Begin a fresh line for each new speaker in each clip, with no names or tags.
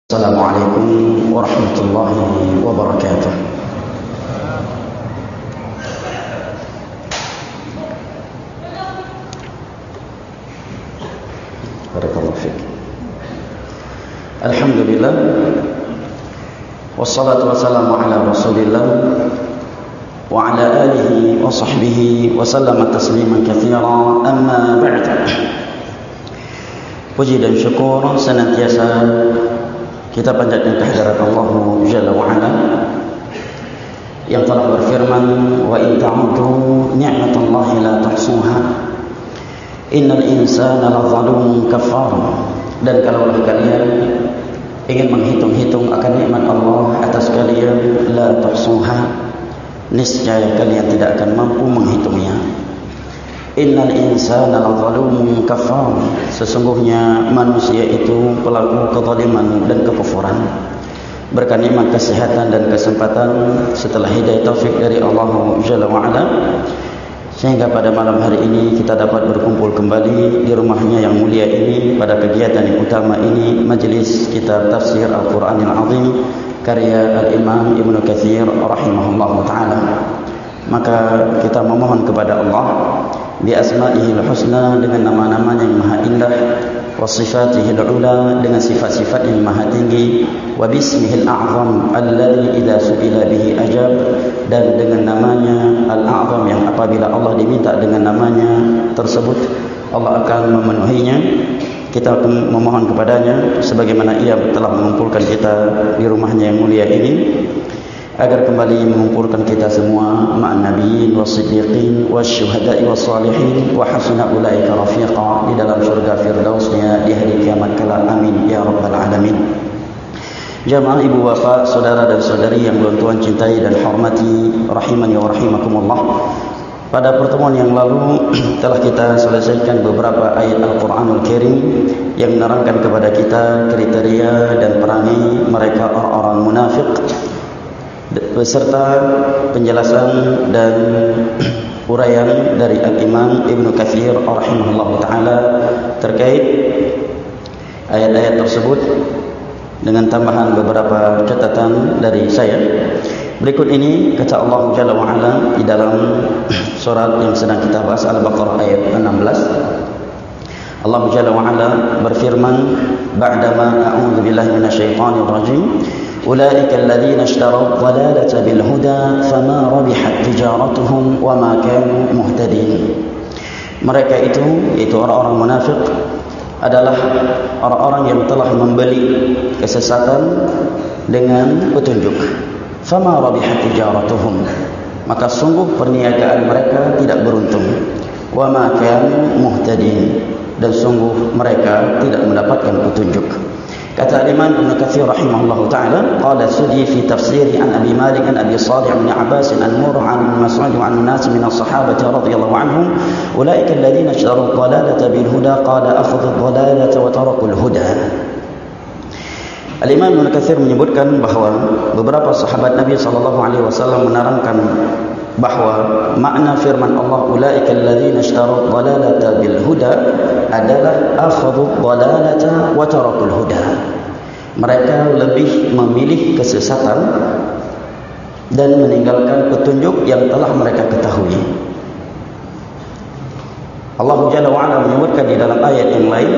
Assalamualaikum warahmatullahi wabarakatuh. Barakallahu fiik. Alhamdulillah wassalatu wassalamu ala Rasulillah wa ala alihi wa sahbihi wa sallama tasliman katsira. Amma ba'd. Puji dan syukur senantiasa kita panjatkan kehadirat Allah Jalla wa Ala yang telah berfirman, wa in ta'uddu ni'matallahi la tuhsuha innal insana lazalumun kafar. Dan kalau kalian ingin menghitung-hitung akan nikmat Allah atas kalian, la tuhsuha, niscaya kalian tidak akan mampu menghitungnya. Innal insana lazalumun kafar, sesungguhnya manusia itu pelaku kezaliman dan kekufuran. Berkah nikmat kesehatan dan kesempatan setelah hidayah taufik dari Allah Jalla wa Ala, sehingga pada malam hari ini kita dapat berkumpul kembali di rumahnya yang mulia ini pada kegiatan yang utama ini, majelis kitab tafsir Al-Quranil Azim karya Al-Imam Ibnu Katsir rahimahullahu ta'ala. Maka kita memohon kepada Allah bi asma'ihil husna, dengan nama-namanya yang maha indah, wa sifatihil ula, dengan sifat-sifat yang maha tinggi, wa bismihil a'zam alladhi idza su'ila bihi ajab, dan dengan namanya al-a'zam yang apabila Allah diminta dengan namanya tersebut Allah akan memenuhinya. Kita memohon kepadanya sebagaimana ia telah mengumpulkan kita di rumahnya yang mulia ini, agar kembali mengumpulkan kita semua ma'an nabiyyin was-siddiqin wasyuhada'i was-salihin wa hasuna ulaika rafiqa, di dalam surga firdausnya di hari kiamat kelak. Amin ya rabbal alamin. Jamaah ibu bapak, saudara dan saudari yang belum Tuhan cintai dan hormati, rahimani wa rahimakumullah. Pada pertemuan yang lalu telah kita selesaikan beberapa ayat Al-Quranul Karim yang menerangkan kepada kita kriteria dan perangai mereka orang-orang munafik, beserta penjelasan dan uraian dari Al-Imam Ibnu Katsir rahimahullah ta'ala terkait ayat-ayat tersebut, dengan tambahan beberapa catatan dari saya. Berikut ini kata Allah Jalla wa Ala di dalam surat yang sedang kita bahas, Al-Baqarah ayat 16. Allah Jalla wa Ala berfirman, ba'dama a'udzu billahi minasyaitonir rajim, ulaika alladziina ishtarau dhalalata bil huda fama rabihat tijaratuhum wama kanu muhtadin. Mereka itu, yaitu orang-orang munafik, adalah orang-orang yang telah membeli kesesatan dengan petunjuk. Fama rabihat tijaratuhum, maka sungguh perniagaan mereka tidak beruntung. Wama kanu muhtadin, dan sungguh mereka tidak mendapatkan petunjuk. Kata Imam Ibnu Katsir rahimahullahu ta'ala, qala Sudi fi tafsiri an Abi Malik an Abi Salih an Abbas an Murrah an Mas'ud an nas min as-sahabati radhiyallahu anhum, ulaika alladziina ishtaru ad-dhalalata bil huda qala akhadhu ad-dhalalata wa taraku al-huda. Al-Imam Ibnu Katsir menyebutkan bahawa beberapa sahabat Nabi sallallahu alaihi wasallam menerangkan bahawa makna firman Allah ulaika alladziina ishtaru ad-dhalalata bil huda adalah akhadhu ad-dhalalata wa tarakul huda. Mereka lebih memilih kesesatan dan meninggalkan petunjuk yang telah mereka ketahui. Allah Jalla wa Ala menyebutkan di dalam ayat yang lain,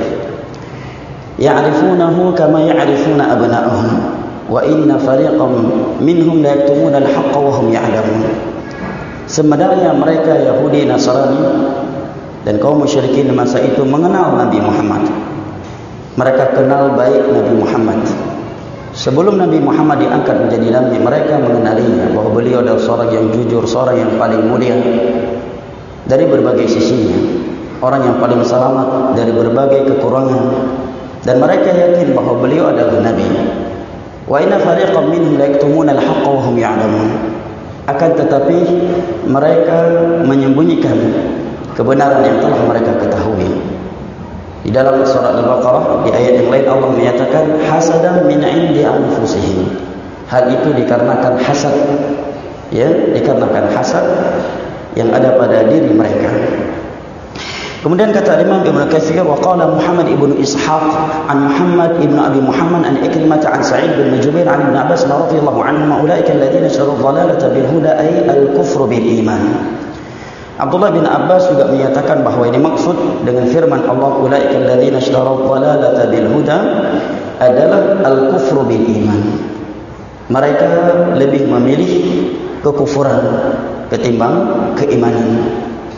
ya'rifunahu kama ya'rifuna abna'ahum wa inna fariqan minhum la yaktumuna al-haqqa wa hum ya'lamun. Sebenarnya mereka Yahudi, Nasrani dan kaum musyrikin di masa itu mengenal Nabi Muhammad. Mereka kenal baik Nabi Muhammad. Sebelum Nabi Muhammad diangkat menjadi Nabi, mereka mengenalinya bahwa beliau adalah seorang yang jujur, seorang yang paling mulia dari berbagai sisinya, orang yang paling selamat dari berbagai kekurangan, dan mereka yakin bahwa beliau adalah Nabi. Wa inna fariqan minhum la yaktumuna al-haqqa wa hum ya'lamun. Akan tetapi mereka menyembunyikan kebenaran yang telah mereka ketahui. Di dalam surah Al-Baqarah di ayat yang lain Allah menyatakan hasadan min 'indi anfusihim. Hal itu dikarenakan hasad, ya, dikarenakan hasad yang ada pada diri mereka. Kemudian kata Imam Ibn Katsir, wa qala Muhammad ibn Ishaq an Muhammad ibn Abi Muhammad an Ikrimah an Sa'id bin Jubair an Ibn Abbas radhiyallahu anhuma ulaika alladhina ishtaraw dhalalata bil huda ay al kufru bil iman. Abdullah bin Abbas juga menyatakan bahawa ini maksud dengan firman Allah ulaika alladhina ishtaraw dhalalata bil huda adalah al kufru bil iman. Mereka lebih memilih kekufuran ketimbang keimanan.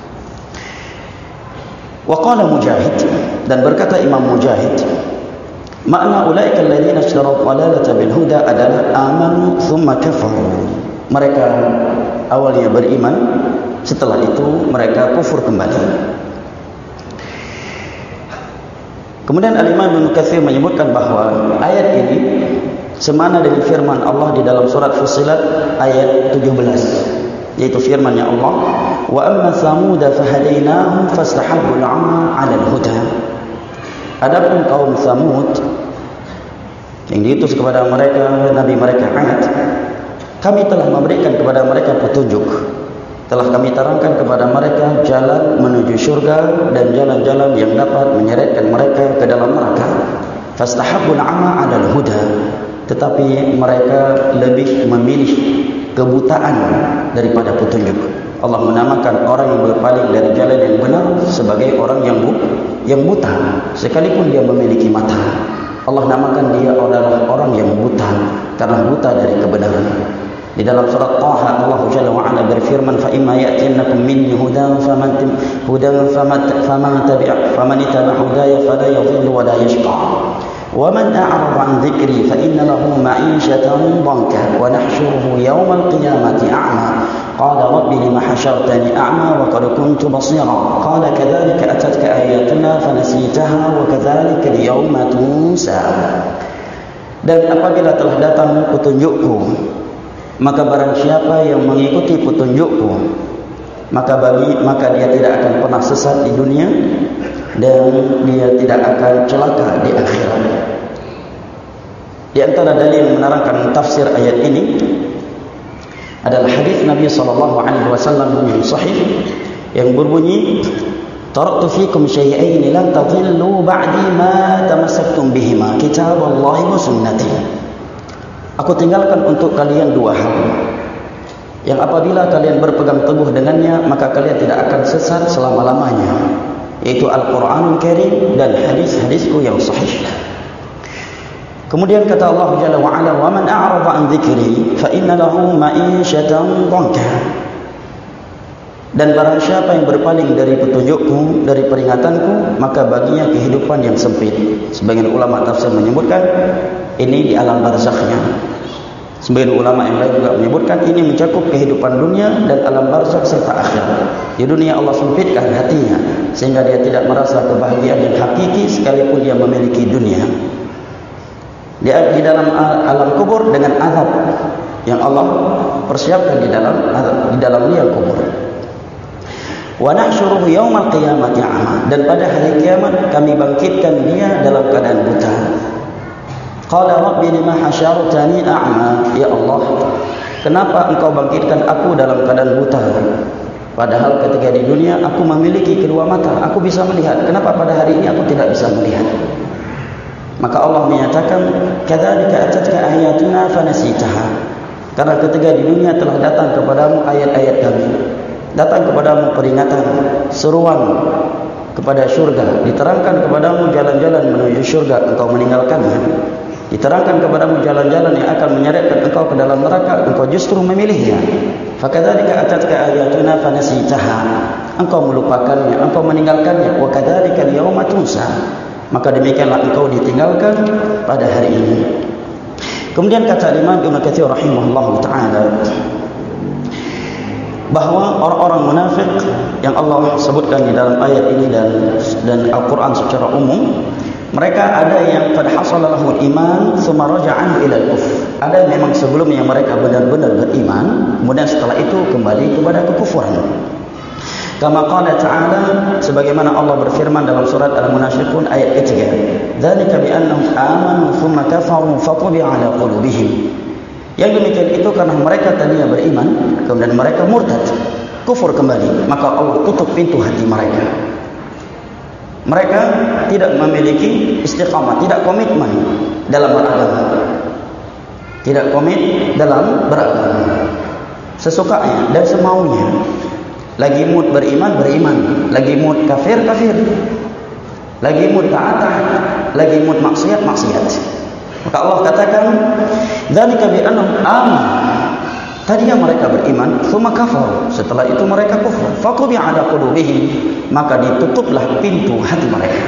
Wa qala Mujahid, dan berkata Imam Mujahid, makna ulaika alladziina ishtaraw dhalalata bil huda adalah amanu thumma kafaru. Mereka awalnya beriman, setelah itu mereka kufur kembali. Kemudian Al-Imam Ibn Katsir menyebutkan bahawa ayat ini semana dengan firman Allah di dalam surat Fussilat ayat 17, yaitu firman-Nya Allah, wa amma thamud fahadainahum fastahabbul 'ama 'ala al-huda. Adapun kaum Thamud yang diutus kepada mereka nabi mereka Ad, kami telah memberikan kepada mereka petunjuk, telah kami terangkan kepada mereka jalan menuju syurga dan jalan-jalan yang dapat menyeretkan mereka ke dalam neraka. Fastahabbul 'ama 'ala al-huda, tetapi mereka lebih memilih kebutaan daripada petunjuk. Allah menamakan orang yang berpaling dari jalan yang benar sebagai orang yang buta, sekalipun dia memiliki mata. Allah namakan dia adalah orang yang buta karena buta dari kebenaran. Di dalam surat Taha Allah Jalla wa Ala berfirman, fa imma ya'tiyannakum minni hudan faman ittaba'a hudaya fala yadhillu wa la yashqa. وَمَنْ أَعْرَضَ عَنْ ذِكْرِي فَإِنَّ لَهُ مَعِيشَةً ضَنكًا وَنَحْشُرُهُ يَوْمَ الْقِيَامَةِ أَعْمَى قَالَ رَبِّ لِمَ حَشَرْتَنِي أَعْمَى وَقَدْ كُنْتُ بَصِيرًا قَالَ كَذَلِكَ أَتَتْكَ آيَاتُنَا فَنَسِيتَهَا وَكَذَلِكَ الْيَوْمَ تُنْسَى. Dan apabila telah datang petunjukku, maka barang siapa yang mengikuti petunjukku, maka dia tidak akan pernah sesat di dunia dan dia tidak akan celaka di akhirat. Di antara dalil yang menerangkan tafsir ayat ini adalah hadis Nabi SAW yang sahih yang berbunyi, taraktu fikum syai'ain lan tadhillu ba'di ma tamassaktum bihima kitaballahi wa sunnati. Aku tinggalkan untuk kalian dua hal yang apabila kalian berpegang teguh dengannya maka kalian tidak akan sesat selama-lamanya, yaitu Al-Quranul Karim dan hadis-hadisku yang sahih. Kemudian kata Allah Jalla wa Ala, wa man a'rada an dzikri fa inna lahu ma'isyatan dhanka. Dan barang siapa yang berpaling dari petunjukku, dari peringatanku, maka baginya kehidupan yang sempit. Sebagian ulama tafsir menyebutkan ini di alam barzakhnya. Sebagian ulama yang lain juga menyebutkan ini mencakup kehidupan dunia dan alam barzakh serta akhirat. Di dunia Allah sempitkan hatinya sehingga dia tidak merasa kebahagiaan yang hakiki sekalipun dia memiliki dunia. Di dalam alam kubur dengan azab yang Allah persiapkan di dalam liang kubur. Wa nahsyuruhu yaumal qiyamati a'ma, dan pada hari kiamat kami bangkitkan dia dalam keadaan buta. Qala rabbi lima hasyartani a'ma, ya Allah, kenapa engkau bangkitkan aku dalam keadaan buta? Padahal ketika di dunia aku memiliki kedua mata, aku bisa melihat. Kenapa pada hari ini aku tidak bisa melihat? Maka Allah menyatakan, kadzalika atatka ayatuna fanasitaha. Karena ketika di dunia telah datang kepadamu ayat-ayat kami, datang kepadamu peringatan, seruan kepada syurga, diterangkan kepadamu jalan-jalan menuju syurga, engkau meninggalkannya. Diterangkan kepadamu jalan-jalan yang akan menyeretkan engkau ke dalam neraka, engkau justru memilihnya. Fakadzalika atatka ayatuna fanasitaha. Engkau melupakannya, engkau meninggalkannya. Wa kadzalika al-yauma tunsa. Maka demikianlah engkau ditinggalkan pada hari ini. Kemudian kata Imam Ibn Katsir rahimahullahu taala bahwa orang-orang munafik yang Allah sebutkan di dalam ayat ini dan Al-Quran secara umum, mereka ada yang qad hasala lahul iman tsumma raja'a ila al-kufr. Ada memang sebelumnya mereka benar-benar beriman, kemudian setelah itu kembali kepada kekufuran. Kama qala ta'ala, sebagaimana Allah berfirman dalam surat Al-Munafiqun ayat ketiga, dzalika bi annahum amanu tsumma kafaru fatubi'a ala qulubihim. Yang demikian itu karena mereka tadinya beriman, kemudian mereka murtad, kufur kembali, maka Allah tutup pintu hati mereka. Mereka tidak memiliki istiqamah, tidak komitmen dalam beragama. Tidak komit dalam beragama. Sesukanya dan semaunya. Lagi mood beriman, beriman. Lagi mood kafir, kafir. Lagi mood taat, lagi mood maksiat, maksiat. Maka Allah katakan, dzalika bi annahum amanu. Tadinya mereka beriman, tsumma kafar. Setelah itu mereka kufur. Fatubi'a ala qulubihim, maka ditutuplah pintu hati mereka.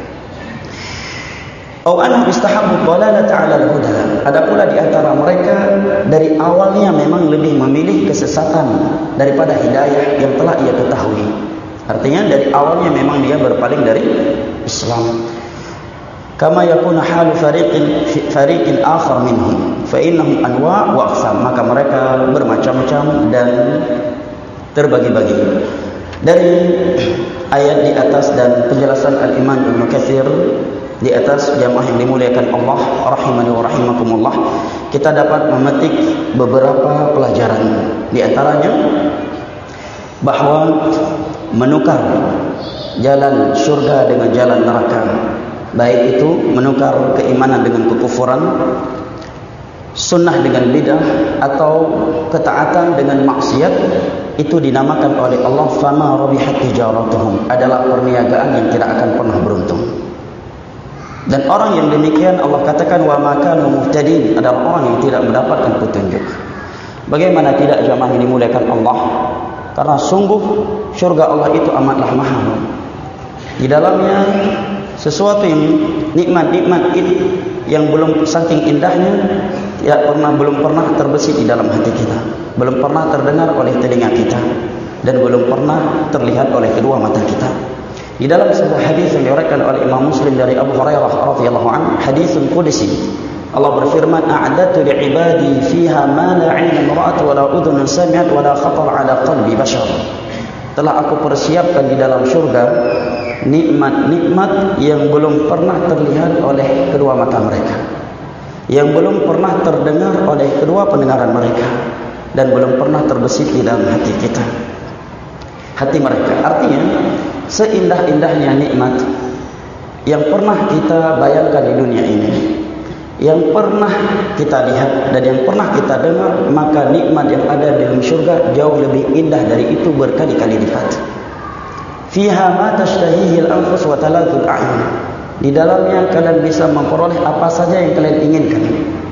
Aw annahum istahabbu dhalalata 'ala al-huda. Ada pula di antara mereka dari awalnya memang lebih memilih kesesatan daripada hidayah yang telah ia ketahui. Artinya dari awalnya memang dia berpaling dari Islam. Kama yakuna halu fariqin akhar minhum fa innahum anwa' wa aqsam. Maka mereka bermacam-macam dan terbagi-bagi. Dari ayat di atas dan penjelasan Al-Imam Ibnu Katsir di atas, jamaah yang dimuliakan Allah rahimani wa rahimakumullah, kita dapat memetik beberapa pelajaran. Di antaranya bahwa menukar jalan surga dengan jalan neraka, baik itu menukar keimanan dengan kekufuran, sunnah dengan bidah, atau ketaatan dengan maksiat, itu dinamakan oleh Allah fama rabihat tijaratuhum, adalah perniagaan yang tidak akan pernah beruntung. Dan orang yang demikian Allah katakan wa ma kanu muhtadin, adalah orang yang tidak mendapatkan petunjuk. Bagaimana tidak, jamaah yang dimuliakan Allah? Karena sungguh syurga Allah itu amatlah mahal. Di dalamnya sesuatu yang nikmat-nikmat yang belum saking indahnya belum pernah terbesit di dalam hati kita, belum pernah terdengar oleh telinga kita, dan belum pernah terlihat oleh kedua mata kita. Di dalam sebuah hadis yang diriwayatkan oleh Imam Muslim dari Abu Hurairah radhiyallahu anhu, hadisun qudsi, Allah berfirman, a'adatu li'ibadi fiha ma la 'ainun ra'at wa la udhunun sami'at wa la khatar 'ala qalbi bashar. Telah aku persiapkan di dalam surga nikmat-nikmat yang belum pernah terlihat oleh kedua mata mereka, yang belum pernah terdengar oleh kedua pendengaran mereka, dan belum pernah terbesit di dalam hati kita, hati mereka. Artinya seindah-indahnya nikmat yang pernah kita bayangkan di dunia ini, yang pernah kita lihat dan yang pernah kita dengar, maka nikmat yang ada di dalam surga jauh lebih indah dari itu berkali-kali lipat. Fiha ma tashtahihi al-anfus wa taladhu al-a'yun. Di dalamnya kalian bisa memperoleh apa saja yang kalian inginkan.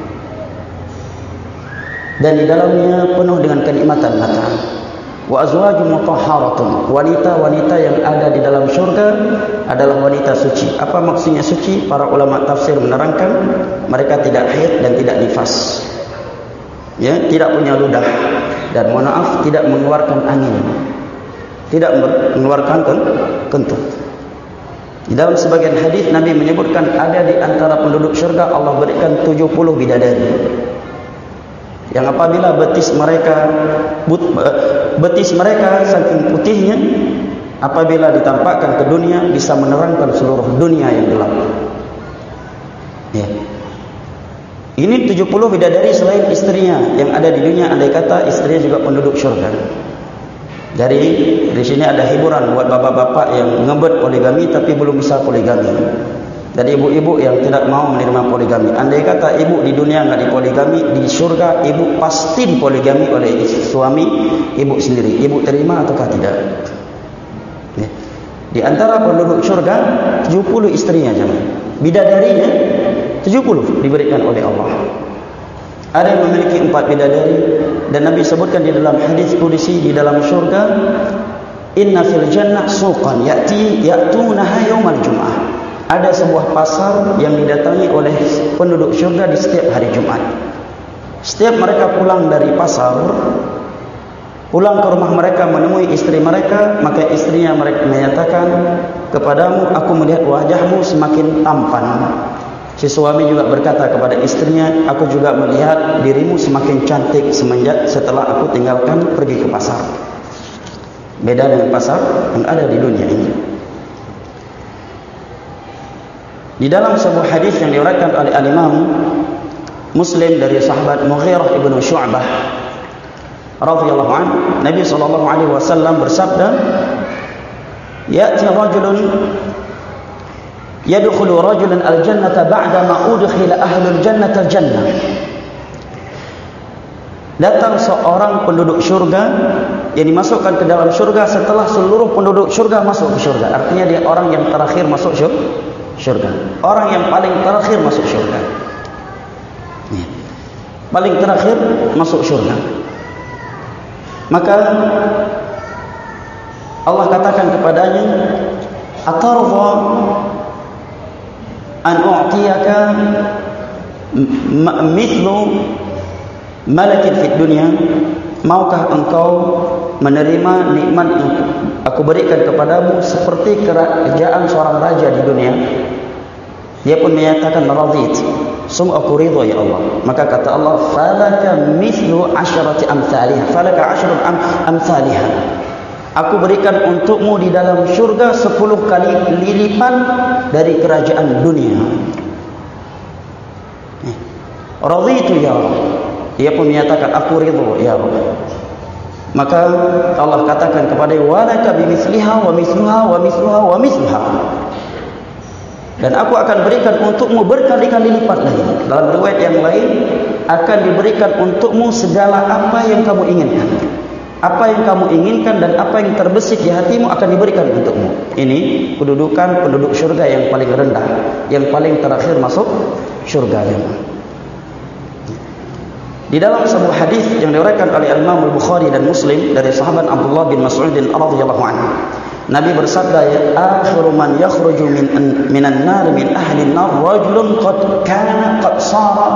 Dan di dalamnya penuh dengan kenikmatan mata. Wa azwajun mutahharatun. Wanita-wanita yang ada di dalam surga adalah wanita suci. Apa maksudnya suci? Para ulama tafsir menerangkan mereka tidak haid dan tidak nifas. Ya, tidak punya ludah, dan mohon maaf, tidak mengeluarkan angin, tidak mengeluarkan kentut. Di dalam sebagian hadis Nabi menyebutkan ada di antara penduduk syurga Allah berikan 70 bidadari, yang apabila betis mereka saking putihnya, apabila ditampakkan ke dunia bisa menerangkan seluruh dunia yang gelap. Ya. Ini 70 bidadari selain istrinya yang ada di dunia, andai kata istrinya juga penduduk syurga. Jadi di sini ada hiburan buat bapak-bapak yang ngebet poligami tapi belum bisa poligami. Dan ibu-ibu yang tidak mau menerima poligami. Andai kata ibu di dunia enggak dipoligami, di surga ibu pasti dipoligami oleh suami ibu sendiri. Ibu terima ataukah tidak? Di antara penduduk surga 70 istrinya jemaah. Bidadarinya 70 diberikan oleh Allah. Ada yang memiliki 4 bidadari, dan Nabi sebutkan di dalam hadis qudsi di dalam surga, inna fil jannah suqan ya'tunaha yaumal jum'ah. Ada sebuah pasar yang didatangi oleh penduduk syurga di setiap hari Jumat. Setiap mereka pulang dari pasar, pulang ke rumah mereka menemui istri mereka, maka istrinya mereka menyatakan kepadamu, aku melihat wajahmu semakin tampan. Si suami juga berkata kepada istrinya, aku juga melihat dirimu semakin cantik semenjak setelah aku tinggalkan pergi ke pasar. Beda dengan pasar yang ada di dunia ini. Di dalam sebuah hadis yang diriwayatkan oleh Al-Imam Muslim dari sahabat Mughirah ibn Syu'bah radhiyallahu anhu, Nabi sallallahu alaihi wasallam bersabda, "Ya'ti rajulun yadkhulu rajulun al-jannata ba'da ma udkhila ahlul jannata al-jannah. Datang seorang penduduk syurga yang dimasukkan ke dalam syurga setelah seluruh penduduk syurga masuk ke syurga. Artinya dia orang yang terakhir masuk syurga. Orang yang paling terakhir masuk syurga. Paling terakhir masuk syurga. Maka Allah katakan kepadanya, "Atarda an u'tiyaka mithlu malakin fid dunya?" Maukah engkau menerima nikmat yang aku berikan kepadamu seperti kerajaan seorang raja di dunia? Dia pun menyatakan, radit, sungguh aku ridha ya Allah. Maka kata Allah, falaka mithlu asyrati amsalihah, falaka asyrun amsalihah. Aku berikan untukmu di dalam syurga 10 kali lipat dari kerajaan dunia. Raditu ya Allah. Dia pun menyatakan, aku ridha ya Allah. Maka Allah katakan kepada, walaka bimithliha wa mithluha wa mithluha wa mithluha. Dan aku akan berikan untukmu berkali-kali lipat lagi. Dalam riwayat yang lain, akan diberikan untukmu segala apa yang kamu inginkan. Apa yang kamu inginkan dan apa yang terbesit di hatimu akan diberikan untukmu. Ini kedudukan penduduk syurga yang paling rendah, yang paling terakhir masuk syurga. Di dalam sebuah hadis yang diriwayatkan oleh Imam Al-Bukhari dan Muslim dari sahabat Abdullah bin Mas'ud radhiyallahu anhu, Nabi bersabda, ya akhiru man yakhruju minan nar min ahli an-nar rajulun qad sara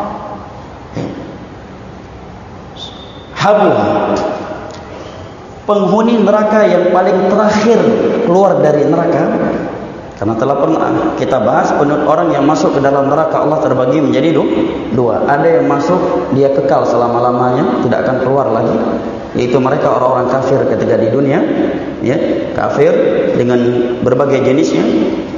habuha. Penghuni neraka yang paling terakhir keluar dari neraka, karena telah pernah kita bahas orang yang masuk ke dalam neraka Allah terbagi menjadi dua. Ada yang masuk dia kekal selama-lamanya, tidak akan keluar lagi, yaitu mereka orang-orang kafir ketika di dunia, ya, kafir dengan berbagai jenisnya.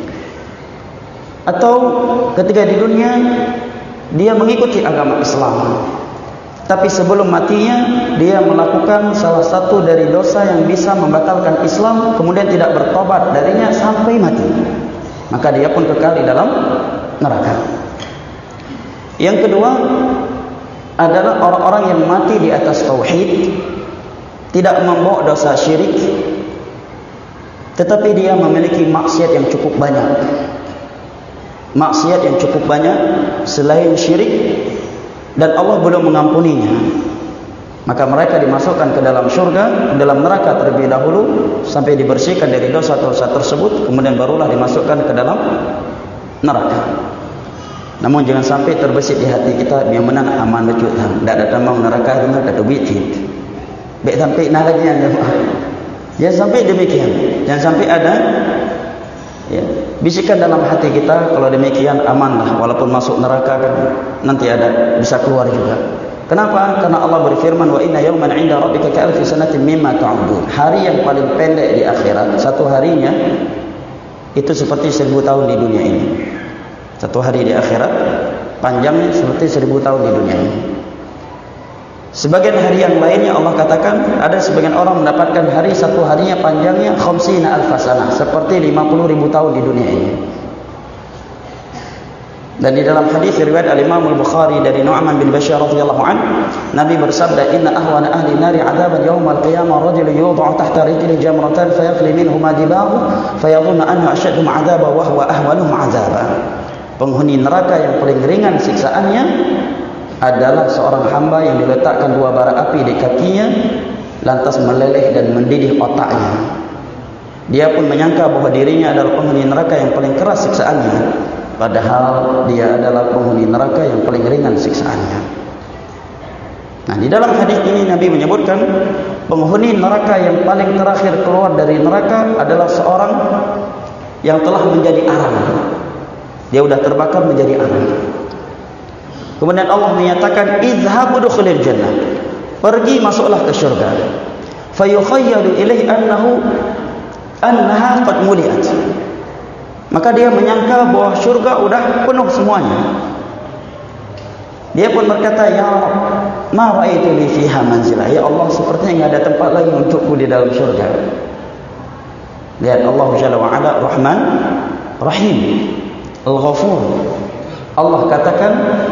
Atau ketika di dunia dia mengikuti agama Islam, tapi sebelum matinya dia melakukan salah satu dari dosa yang bisa membatalkan Islam, kemudian tidak bertobat darinya sampai mati, maka dia pun kekal di dalam neraka. Yang kedua adalah orang-orang yang mati di atas tauhid, tidak membawa dosa syirik, tetapi dia memiliki maksiat yang cukup banyak. Maksiat yang cukup banyak selain syirik, dan Allah belum mengampuninya. Maka mereka dimasukkan ke dalam syurga, dalam neraka terlebih dahulu sampai dibersihkan dari dosa-dosa tersebut, kemudian barulah dimasukkan ke dalam neraka. Namun jangan sampai terbesit di hati kita yang menang aman wujud ham. Tak ada tambang neraka dengar kata bitit. Baik sampai nalagnya jemaah. Jangan sampai demikian. Jangan sampai ada ya, bisikan dalam hati kita, kalau demikian amanlah, walaupun masuk neraka kan nanti ada bisa keluar juga. Kenapa? Karena Allah berfirman, wa inna yawman 'inda rabbika ka'alfi sanatin mimma ta'udun. Hari yang paling pendek di akhirat, satu harinya itu seperti 1000 tahun di dunia ini. Satu hari di akhirat panjangnya seperti 1000 tahun di dunia ini. Sebagian hari yang lainnya Allah katakan, ada sebagian orang mendapatkan hari satu harinya panjangnya khamsina alfasanah, seperti 50.000 tahun di dunia ini. Dan di dalam hadis riwayat Al-Imam Al-Bukhari dari Nu'man bin Bashir radhiyallahu anhu, Nabi bersabda, inna ahwana ahli nari 'adaban yawmal qiyamah rajulun yud'u tahta rijlihi jamratan fayafli minhuma dibahu fayadhunnu annahu ashaddu 'adhaban wa huwa ahwanuhum 'adhaban. Penghuni neraka yang paling ringan siksaannya adalah seorang hamba yang diletakkan 2 bara api di kakinya, lantas meleleh dan mendidih otaknya. Dia pun menyangka bahwa dirinya adalah penghuni neraka yang paling keras siksaannya, padahal dia adalah penghuni neraka yang paling ringan siksaannya. Nah, di dalam hadis ini Nabi menyebutkan penghuni neraka yang paling terakhir keluar dari neraka adalah seorang yang telah menjadi arang. Dia sudah terbakar menjadi arang. Kemudian Allah menyatakan, izhabu dukhulil jannah, pergi masuklah ke syurga. Fayukhayyalu ilaihi annaha qad muliat. Maka dia menyangka bahwa syurga sudah penuh semuanya. Dia pun berkata, ya ma ra'aitu li fiha manzilah. Ya Allah, sepertinya enggak ada tempat lagi untukku di dalam syurga. Lihat Allah Jalla wa Ala Rahman Rahim, Al-Ghafur. Allah katakan,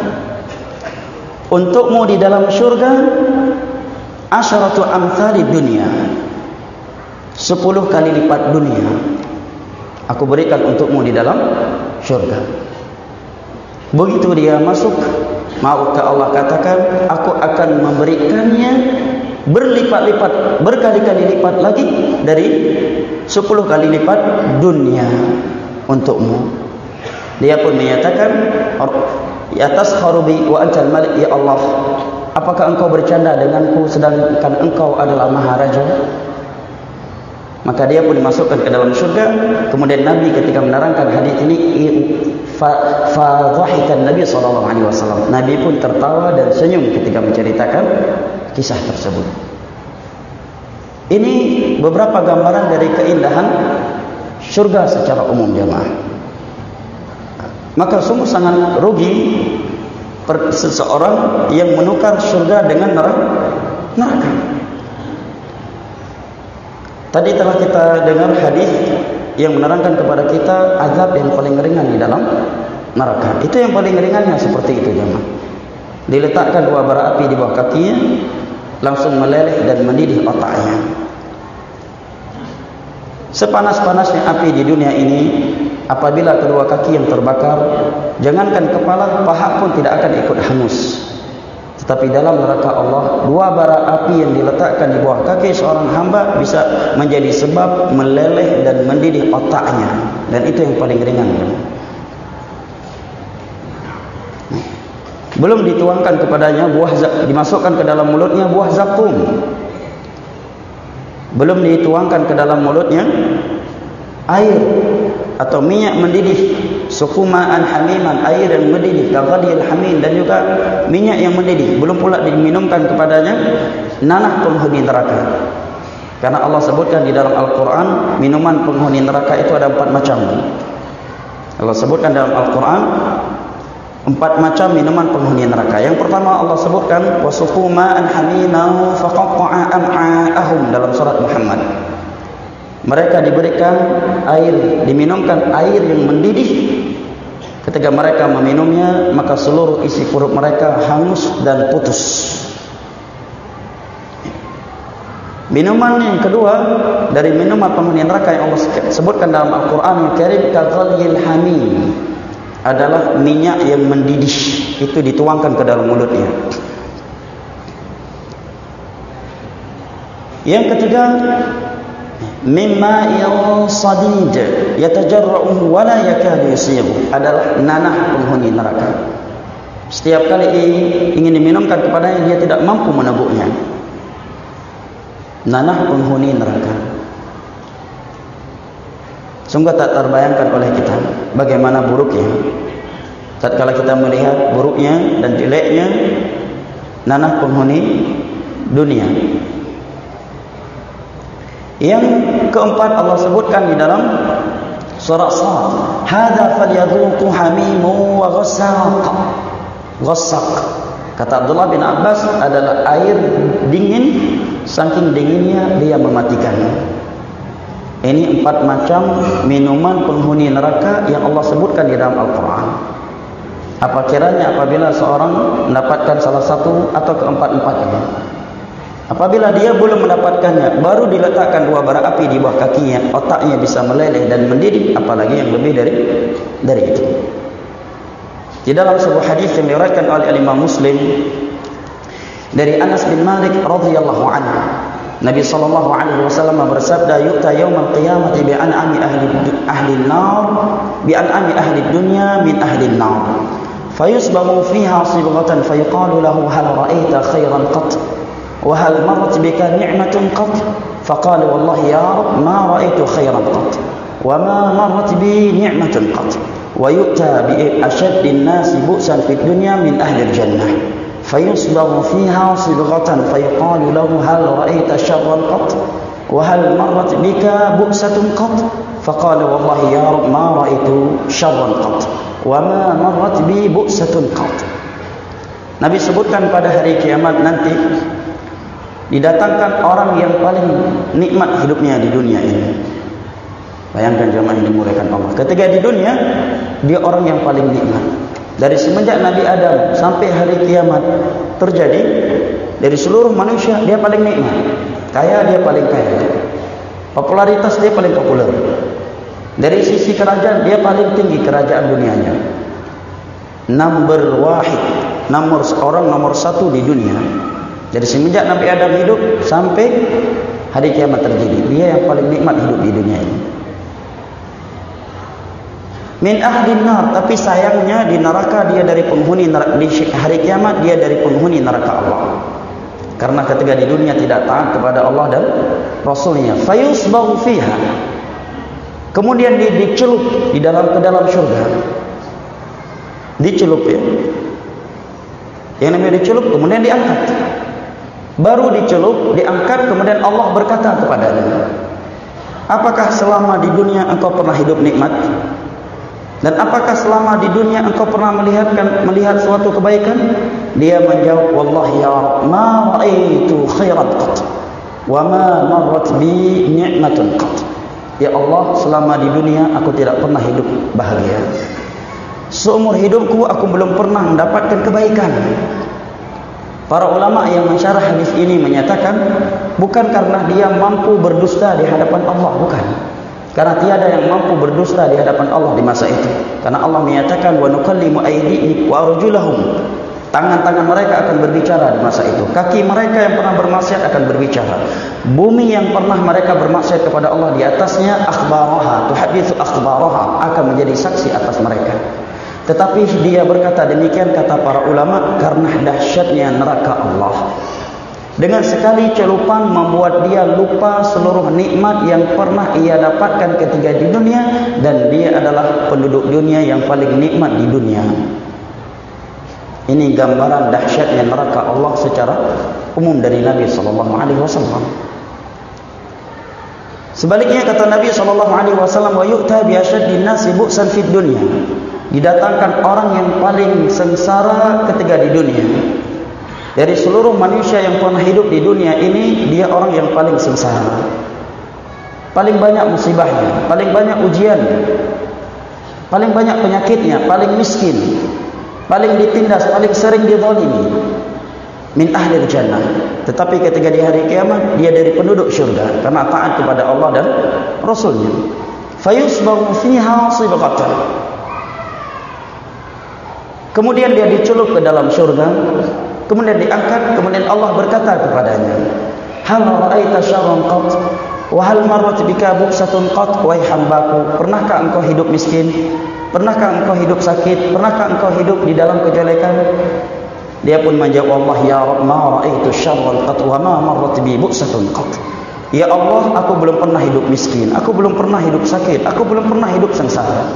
untukmu di dalam syurga asyaratu amthali dunia, 10 kali lipat dunia aku berikan untukmu di dalam syurga. Begitu dia masuk, maukah Allah katakan, aku akan memberikannya berlipat-lipat, berkali-kali lipat lagi dari 10 kali lipat dunia untukmu. Dia pun menyatakan, ya taskharu bi wa antal malik, ya Allah, apakah engkau bercanda denganku sedangkan engkau adalah maharaja? Maka dia pun dimasukkan ke dalam syurga. Kemudian Nabi ketika menerangkan hadis ini, fadhahikan Nabi SAW. Nabi pun tertawa dan senyum ketika menceritakan kisah tersebut. Ini beberapa gambaran dari keindahan syurga secara umum, jemaah. Maka sungguh sangat rugi seseorang yang menukar syurga dengan neraka. Tadi telah kita dengar hadis yang menerangkan kepada kita azab yang paling ringan di dalam neraka. Itu yang paling ringannya seperti itu, jemaah. Diletakkan 2 bara api di bawah kakinya, langsung meleleh dan mendidih otaknya. Sepanas-panasnya api di dunia ini, apabila kedua kaki yang terbakar, jangankan kepala, paha pun tidak akan ikut hangus. Tetapi dalam neraka Allah, 2 bara api yang diletakkan di bawah kaki seorang hamba bisa menjadi sebab meleleh dan mendidih otaknya. Dan itu yang paling ringan. Belum dituangkan kepadanya dimasukkan ke dalam mulutnya buah zakum. Belum dituangkan ke dalam mulutnya air atau minyak mendidih, sukumaan hamiman, air yang mendidih, kaghalil hamim, dan juga minyak yang mendidih. Belum pula diminumkan kepadanya nanah penghuni neraka. Karena Allah sebutkan di dalam Al-Quran, minuman penghuni neraka itu ada 4 macam. Allah sebutkan dalam Al-Quran 4 macam minuman penghuni neraka. Yang pertama Allah sebutkan, wasukumaan hamiman faqatta'a am'a'ahum, dalam surat Muhammad. Mereka diberikan air, diminumkan air yang mendidih. Ketika mereka meminumnya, maka seluruh isi perut mereka hangus dan putus. Minuman yang kedua dari minuman penghuni neraka yang Allah sebutkan dalam Al-Quran Al-Karim, kaghalil hamim, adalah minyak yang mendidih. Itu dituangkan ke dalam mulutnya. Yang ketiga, mimma'in sadid yatajarra'uhu wa la yakadu yusighu, adalah nanah penghuni neraka. Setiap kali ingin diminumkan kepadanya, dia tidak mampu meneguknya. Nanah penghuni neraka. Sungguh tak terbayangkan oleh kita bagaimana buruknya tatkala kita melihat buruknya dan jeleknya nanah penghuni dunia. Yang keempat Allah sebutkan di dalam surah Shad, hadza falyadhuqu hamimun wa ghassaq. Ghassaq, kata Abdullah bin Abbas, adalah air dingin, saking dinginnya dia mematikan. Ini 4 macam minuman penghuni neraka yang Allah sebutkan di dalam Al-Quran. Apa kiranya apabila seorang mendapatkan salah satu atau keempat-empatnya? Apabila dia belum mendapatkannya, baru diletakkan 2 bara api di bawah kakinya, otaknya bisa meleleh dan mendidih, apalagi yang lebih dari itu. Di dalam sebuah hadis yang diriwayatkan oleh Imam Muslim dari Anas bin Malik radhiyallahu anhu, Nabi sallallahu alaihi wasallam bersabda, yu'ta yaumil qiyamati bi an'ami ahli an-nar bi an'ami ahli dunya min ahli an-nar, fayusbahu fiha sibghatan fayuqalu lahu hal ra'aita khairan qat وهل مرت بك نعمة قط فقال والله يا رب ما رأيت خيرا قط وما مرت بي نعمة قط ويؤتى بأشد الناس بؤسا في الدنيا من أهل الجنة فيصبغ فيها صبغة فيقال له هل رأيت شرا قط وهل مرت بك بؤسة قط فقال والله يا رب ما رأيت شرا قط وما مرت بي بؤسة قط. Nabi sebutkan pada hari kiamat nanti didatangkan orang yang paling nikmat hidupnya di dunia ini. Bayangkan jemaah yang dimuliakan Allah. Ketika di dunia, dia orang yang paling nikmat. Dari semenjak Nabi Adam sampai hari kiamat terjadi, dari seluruh manusia dia paling nikmat. Kaya dia paling kaya. Popularitas dia paling populer. Dari sisi kerajaan dia paling tinggi kerajaan dunianya. Number wahid, nomor satu di dunia. Jadi semenjak Nabi Adam hidup sampai hari kiamat terjadi, dia yang paling nikmat hidup di dunia ini. Min ahlin nar, tapi sayangnya di neraka dia dari penghuni neraka, di hari kiamat dia dari penghuni neraka Allah. Karena ketika di dunia tidak taat kepada Allah dan Rasulnya, fayusbahu fiha. Kemudian dia dicelup ke dalam surga. Dicelup ya. Yang namanya dicelup kemudian diangkat. Baru dicelup, diangkat, kemudian Allah berkata kepadanya, apakah selama di dunia engkau pernah hidup nikmat? Dan apakah selama di dunia engkau pernah melihat suatu kebaikan? Dia menjawab, wallahi ya Rabb, ma ra'aitu khairan qat wa ma marrat bi ni'matun qat. Ya Allah, selama di dunia aku tidak pernah hidup bahagia. Seumur hidupku aku belum pernah mendapatkan kebaikan. Para ulama yang mensyarah hadis ini menyatakan, bukan karena dia mampu berdusta di hadapan Allah, bukan. Karena tiada yang mampu berdusta di hadapan Allah di masa itu. Karena Allah menyatakan, wa nukallimu aydihim wa arjulahum. Tangan-tangan mereka akan berbicara di masa itu. Kaki mereka yang pernah bermaksiat akan berbicara. Bumi yang pernah mereka bermaksiat kepada Allah di atasnya, akhbaraha, tuhaditsu akhbaraha, akan menjadi saksi atas mereka. Tetapi dia berkata demikian, kata para ulama, karena dahsyatnya neraka Allah. Dengan sekali celupan membuat dia lupa seluruh nikmat yang pernah ia dapatkan ketika di dunia, dan dia adalah penduduk dunia yang paling nikmat di dunia. Ini gambaran dahsyatnya neraka Allah secara umum dari Nabi SAW. Sebaliknya kata Nabi SAW, wa yu'ta bi asyaddin nasi bu'san fid dunya. Didatangkan orang yang paling sengsara ketika di dunia. Dari seluruh manusia yang pernah hidup di dunia ini, dia orang yang paling sengsara. Paling banyak musibahnya, paling banyak ujiannya, paling banyak penyakitnya, paling miskin, paling ditindas, paling sering dizalimi. Min ahlil jannah. Tetapi ketika di hari kiamat, dia dari penduduk syurga karena taat kepada Allah dan Rasulnya. Fayusbahu fiha sibghatan. Kemudian dia dicelup ke dalam syurga. Kemudian diangkat, kemudian Allah berkata kepadanya, hal ra'aita syarran qat wa hal marrat bika buksatun qat, wahai hambaku, pernahkah engkau hidup miskin? Pernahkah engkau hidup sakit? Pernahkah engkau hidup di dalam kejelekan? Dia pun menjawab, Allah ya Rabb, ma ra'aitu syarran qat wa ma marrat bi buksatun qat. Ya Allah, aku belum pernah hidup miskin, aku belum pernah hidup sakit, aku belum pernah hidup sengsara.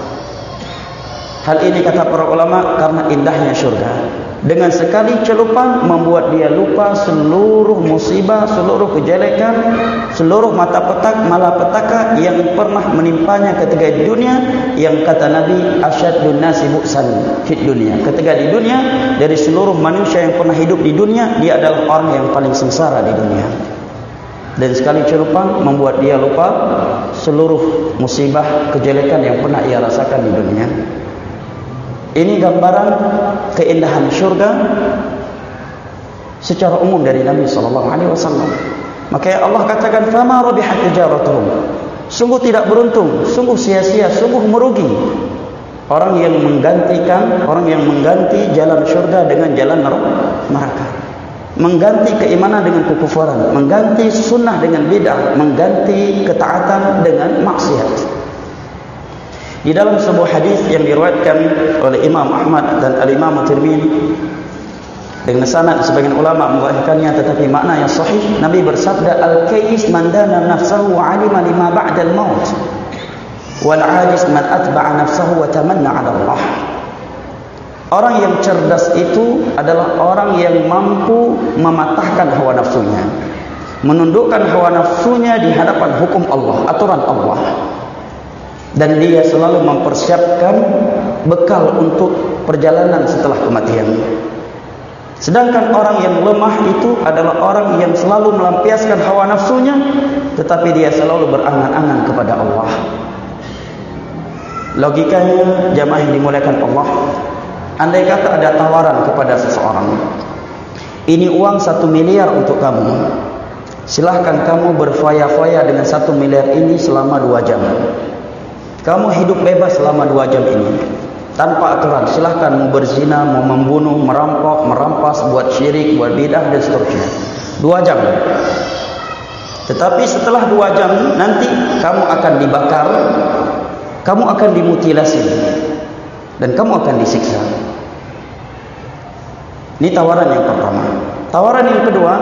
Hal ini kata para ulama karena indahnya syurga. Dengan sekali celupan membuat dia lupa seluruh musibah, seluruh kejelekan, seluruh malapetaka yang pernah menimpanya ketika di dunia, yang kata Nabi asyaddun nasi bu'san fid dunia. Ketika di dunia, dari seluruh manusia yang pernah hidup di dunia, dia adalah orang yang paling sengsara di dunia. Dan sekali celupan membuat dia lupa seluruh musibah, kejelekan yang pernah ia rasakan di dunia. Ini gambaran keindahan syurga secara umum dari Nabi SAW. Maka Allah katakan, fama rabihat tijaratuhum. Sungguh tidak beruntung, sungguh sia-sia, sungguh merugi orang yang mengganti jalan syurga dengan jalan neraka. Mengganti keimanan dengan kekufuran, mengganti sunnah dengan bid'ah, mengganti ketaatan dengan maksiat. Di dalam sebuah hadis yang diriwayatkan oleh Imam Ahmad dan Al-Imam Tirmidzi dengan sanad sebagian ulama mengatakannya, tetapi makna yang sahih, Nabi bersabda, al-kais man dana nafsahu wa 'alima lima ba'da al-maut wal 'ajis man atba'a nafsahu wa tamanna 'ala Allah. Orang yang cerdas itu adalah orang yang mampu mematahkan hawa nafsunya, menundukkan hawa nafsunya di hadapan hukum Allah, aturan Allah. Dan dia selalu mempersiapkan bekal untuk perjalanan setelah kematian. Sedangkan orang yang lemah itu adalah orang yang selalu melampiaskan hawa nafsunya, tetapi dia selalu berangan-angan kepada Allah. Logikanya jamaah yang dimuliakan Allah, andai kata ada tawaran kepada seseorang, ini uang 1 miliar untuk kamu, silahkan kamu berfoya-foya dengan 1 miliar ini selama 2 jam. Kamu hidup bebas selama 2 jam ini, tanpa aturan. Silahkan mau berzina, mau membunuh, merampok, merampas, buat syirik, buat bidah dan seterusnya. 2 jam. Tetapi setelah 2 jam nanti kamu akan dibakar, kamu akan dimutilasi, dan kamu akan disiksa. Ini tawaran yang pertama. Tawaran yang kedua,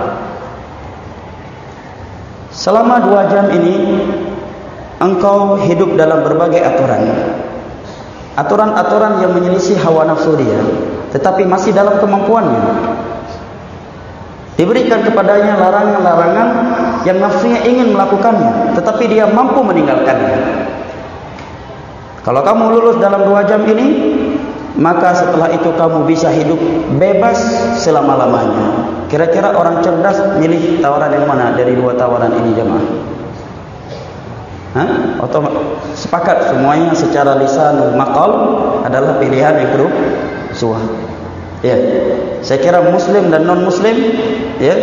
selama 2 jam ini engkau hidup dalam berbagai aturan. Aturan-aturan yang menyelisih hawa nafsu dia, tetapi masih dalam kemampuannya. Diberikan kepadanya larangan-larangan yang nafsunya ingin melakukannya, tetapi dia mampu meninggalkannya. Kalau kamu lulus dalam 2 jam ini, maka setelah itu kamu bisa hidup bebas selama-lamanya. Kira-kira orang cerdas milih tawaran yang mana dari 2 tawaran ini jemaah? Atau sepakat semuanya secara lisan maqal adalah pilihan yang kedua? Ya. Saya kira muslim dan non muslim ya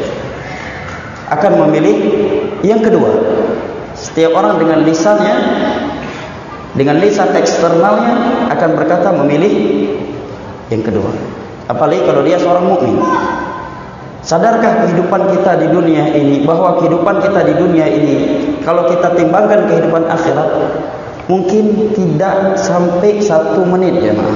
akan memilih yang kedua. Setiap orang dengan lisannya, dengan lisan eksternalnya akan berkata memilih yang kedua. Apalagi kalau dia seorang mukmin. Sadarkah kehidupan kita di dunia ini, bahwa kehidupan kita di dunia ini, kalau kita timbangkan kehidupan akhirat, mungkin tidak sampai 1 menit ya maaf.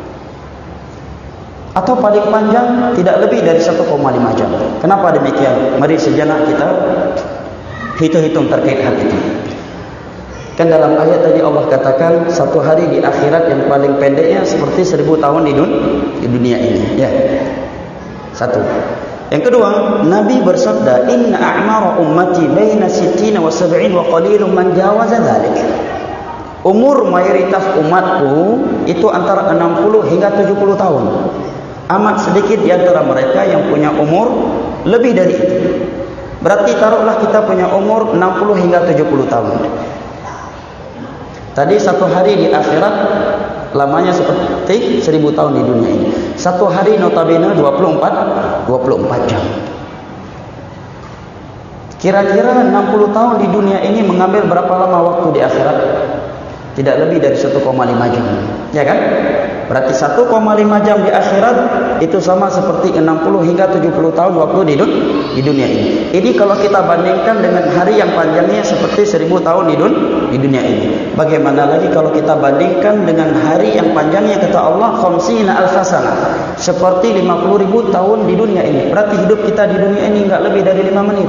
Atau paling panjang tidak lebih dari 1,5 jam. Kenapa demikian? Mari sejenak kita hitung-hitung terkait hal itu. Kan dalam ayat tadi Allah katakan 1 hari di akhirat yang paling pendeknya seperti 1000 tahun di dunia ini. Ya. 1. Yang kedua, Nabi bersabda, "Inna a'mara ummati baina 60 wa 70 wa qalilun man jawaza dzalik." Umur mayoritas umatku itu antara 60 hingga 70 tahun. Amat sedikit di antara mereka yang punya umur lebih dari itu. Berarti taruhlah kita punya umur 60 hingga 70 tahun. Tadi 1 hari di akhirat lamanya seperti 1000 tahun di dunia ini. 1 hari notabene 24 jam. Kira-kira 60 tahun di dunia ini mengambil berapa lama waktu di akhirat? Tidak lebih dari 1,5 jam. Ya kan? Berarti 1,5 jam di akhirat itu sama seperti 60 hingga 70 tahun waktu di dunia ini. Ini kalau kita bandingkan dengan hari yang panjangnya seperti 1000 tahun di dunia ini. Bagaimana lagi kalau kita bandingkan dengan hari yang panjangnya kata Allah khamsina alfasana, seperti 50.000 tahun di dunia ini. Berarti hidup kita di dunia ini enggak lebih dari 5 menit.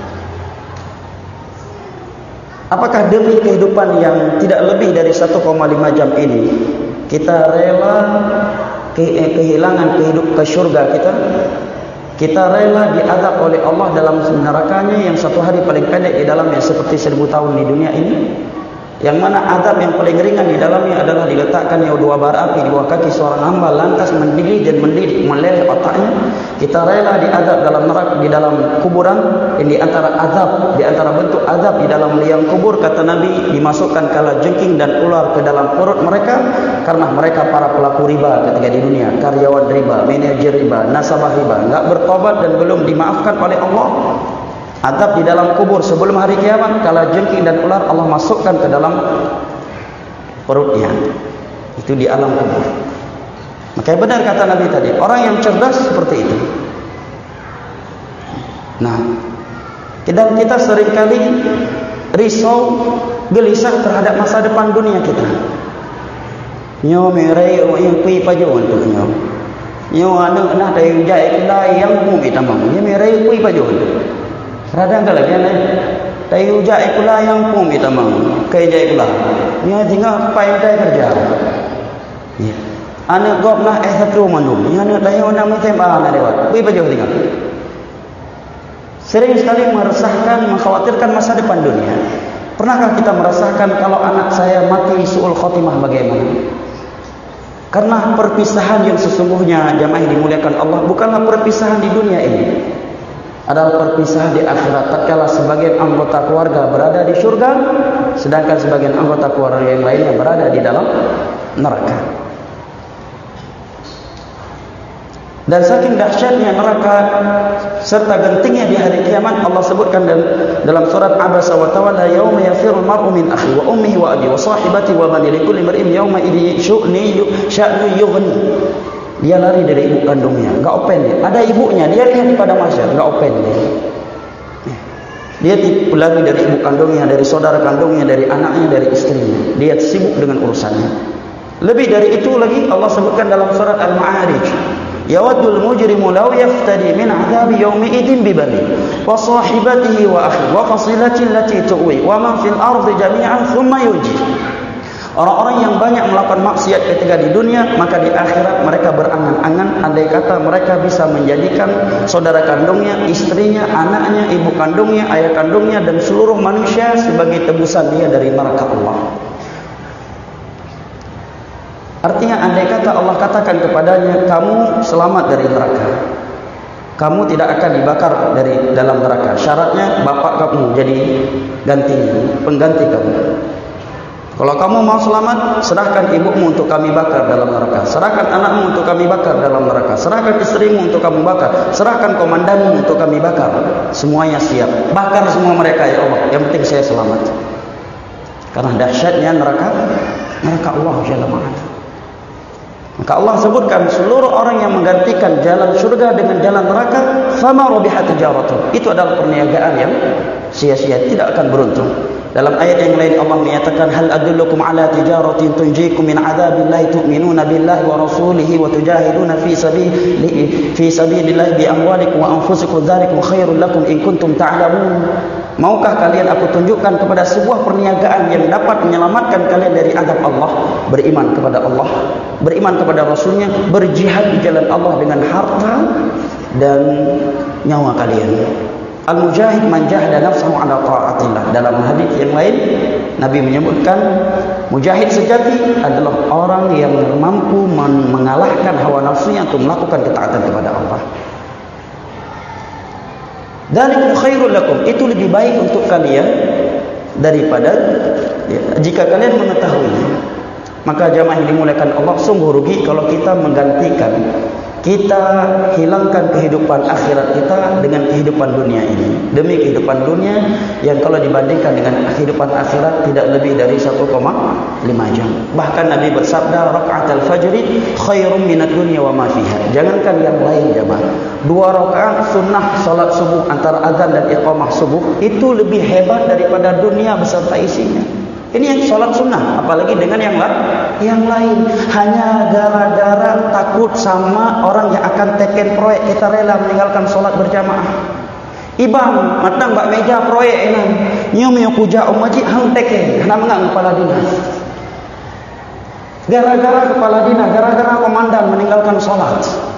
Apakah demi kehidupan yang tidak lebih dari 1,5 jam ini kita rela kehilangan kehidupan ke surga kita? Kita rela diazab oleh Allah dalam nerakanya yang 1 hari paling pendek di dalamnya seperti 1000 tahun di dunia ini, yang mana azab yang paling ringan di dalamnya adalah diletakkannya 2 bara api di bawah kaki seorang hamba lantas mendidih dan mendidik meleleh otaknya. Kita rela diazab dalam neraka, di dalam kuburan, yang di antara azab, di antara bentuk azab di dalam liang kubur kata Nabi dimasukkan kalajengking dan ular ke dalam perut mereka karena mereka para pelaku riba ketika di dunia, karyawan riba, manajer riba, nasabah riba, enggak bertobat dan belum dimaafkan oleh Allah. Azab di dalam kubur sebelum hari kiamat, kalajengking dan ular Allah masukkan ke dalam perutnya. Itu di alam kubur. Makanya benar kata Nabi tadi, orang yang cerdas seperti itu. Nah, kita seringkali risau, gelisah terhadap masa depan dunia kita. Nyo merey yang kui pajuan tu nyo. Nyo anak nak dari jai kelai yang mu tamam. Nyo merey kui pajuan. Radang kalau dia ni, dari ujak ikulah yang pun kita mang, kerja ikulah. Dia tinggal pandai kerja. Ya. Anak gop nak satu mandum. Dia anak dah yang nak tembak nak lewat. Bui baju tinggal. Sering sekali meresahkan, mengkhawatirkan masa depan dunia. Pernahkah kita merasakan kalau anak saya mati su'ul khotimah bagaimana? Karena perpisahan yang sesungguhnya jamaah dimuliakan Allah bukanlah perpisahan di dunia ini. adalah perpisahan di akhirat. Tatkala sebagian anggota keluarga berada di surga, sedangkan sebagian anggota keluarga yang lainnya berada di dalam neraka. Dan saking dahsyatnya neraka serta gentingnya di hari kiamat, Allah sebutkan dalam surat Abasa wa Tawalla, yauma yafirul mar'u min akhi wa ummihi wa abi wa sahibati wa bani likulli mar'in yauma idzi sya'nu yughni. Dia lari dari ibu kandungnya, enggak open dia. Ada ibunya, dia lihat di padang mahsyar, enggak open dia. Dia lari dari ibu kandungnya, dari saudara kandungnya, dari anaknya, dari istrinya. Dia sibuk dengan urusannya. Lebih dari itu lagi Allah sebutkan dalam surat Al-Ma'arij, yawaddul mujrimu law yaftadi min 'adzabi yawmi idzin bi bani wa sahibatihi wa akhi wa fasilati allati tuwi wa man fil ardi jami'an thumma yunji. Orang-orang yang banyak melakukan maksiat ketika di dunia, maka di akhirat mereka berangan-angan andai kata mereka bisa menjadikan saudara kandungnya, istrinya, anaknya, ibu kandungnya, ayah kandungnya dan seluruh manusia sebagai tebusan dia dari neraka Allah. Artinya andai kata Allah katakan kepadanya, kamu selamat dari neraka, kamu tidak akan dibakar dari dalam neraka, syaratnya bapak kamu jadi gantinya, pengganti kamu. Kalau kamu mau selamat, serahkan ibumu untuk kami bakar dalam neraka, serahkan anakmu untuk kami bakar dalam neraka, serahkan istrimu untuk kami bakar, serahkan komandanmu untuk kami bakar. Semuanya siap, bakar semua mereka ya Allah, yang penting saya selamat. Karena dahsyatnya neraka Allah Jalla wa'ala. Maka Allah sebutkan seluruh orang yang menggantikan jalan surga dengan jalan neraka, fama rabihat tijaratuh, itu adalah perniagaan yang sia-sia, tidak akan beruntung. Dalam ayat yang lain Allah menyatakan, hal adullukum ala tijaratin tunjikum min adzabillahi tu'minuna billahi wa rasulihi wa tujahiduna fi sabilillahi bi amwalikum wa anfusikum dzalikum khairul lakum in kuntum ta'lamun. Maukah kalian aku tunjukkan kepada sebuah perniagaan yang dapat menyelamatkan kalian dari azab Allah? Beriman kepada Allah, beriman kepada Rasulnya, berjihad di jalan Allah dengan harta dan nyawa kalian. Al-mujahid man jahada nafsahu ala ta'atillah. Dalam hadis yang lain Nabi menyebutkan mujahid sejati adalah orang yang mampu mengalahkan hawa nafsunya untuk melakukan ketaatan kepada Allah. Dzalikum khairul lakum, itu lebih baik untuk kalian daripada jika kalian mengetahuinya. Maka jamaah yang dimuliakan Allah, sungguh rugi kalau kita menggantikan, kita hilangkan kehidupan akhirat kita dengan kehidupan dunia ini, demi kehidupan dunia yang kalau dibandingkan dengan kehidupan akhirat tidak lebih dari 1,5 jam. Bahkan Nabi bersabda, raka'atul fajri khairum minad dunya wa ma fiha. Jangankan yang lain jemaah, 2 rakaat sunnah salat subuh antara azan dan iqamah subuh itu lebih hebat daripada dunia beserta isinya. Ini yang sholat sunnah, apalagi dengan yang lain. Hanya gara-gara takut sama orang yang akan teken proyek, kita rela meninggalkan sholat berjamaah. Ibang, matang bak meja proyek ini, nyium yang kuja umaji hang teken, karena mengang kepala dinas. Gara-gara kepala dinas, gara-gara komandan meninggalkan sholat.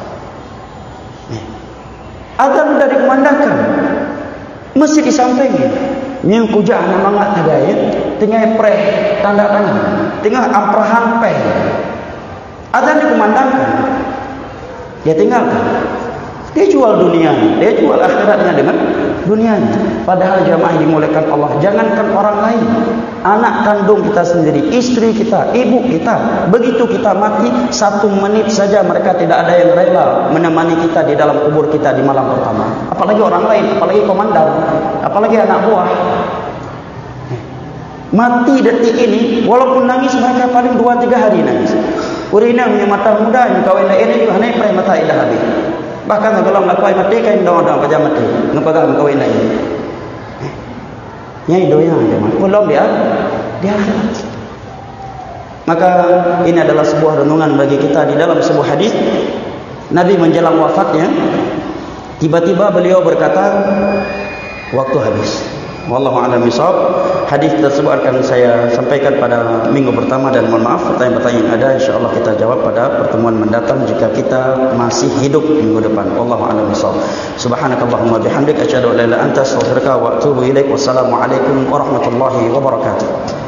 Azan sudah dikumandangkan, masih disampaikan. Nyium kuja nama ada ya. Tinggal preh tanda tangan, tinggal amprahan peh. Azan dikumandangkan, dia tinggalkan. Dia jual dunia, dia jual akhiratnya dengan dunianya. Padahal jamaah dimuliakan Allah, jangankan orang lain, anak kandung kita sendiri, istri kita, ibu kita, begitu kita mati 1 menit saja mereka tidak ada yang rela menemani kita di dalam kubur kita di malam pertama. Apalagi orang lain, apalagi komandan, apalagi anak buah. Mati detik ini, walaupun nangis mereka paling 2-3 hari nangis. Urina punya mata muda, yang kawin ini juga naik pernah mata indah habis. Bahkan kalau nggak kawin mati, kain dong pajak mati, ngepegang kawin ini. Nyai doya aja, belum dia akhirat. Maka ini adalah sebuah renungan bagi kita di dalam sebuah hadis. Nabi menjelang wafatnya, tiba-tiba beliau berkata, waktu habis. Wallahu a'lam bishawab. Hadis tersebut akan saya sampaikan pada minggu pertama, dan mohon maaf pertanyaan-pertanyaan ada insyaallah kita jawab pada pertemuan mendatang jika kita masih hidup minggu depan. Wallahu a'lam bishawab. Subhanakallahumma bihamdika asyhadu an la ilaha illa anta astaghfiruka wa atubu ilaik. Wassalamu alaikum warahmatullahi wabarakatuh.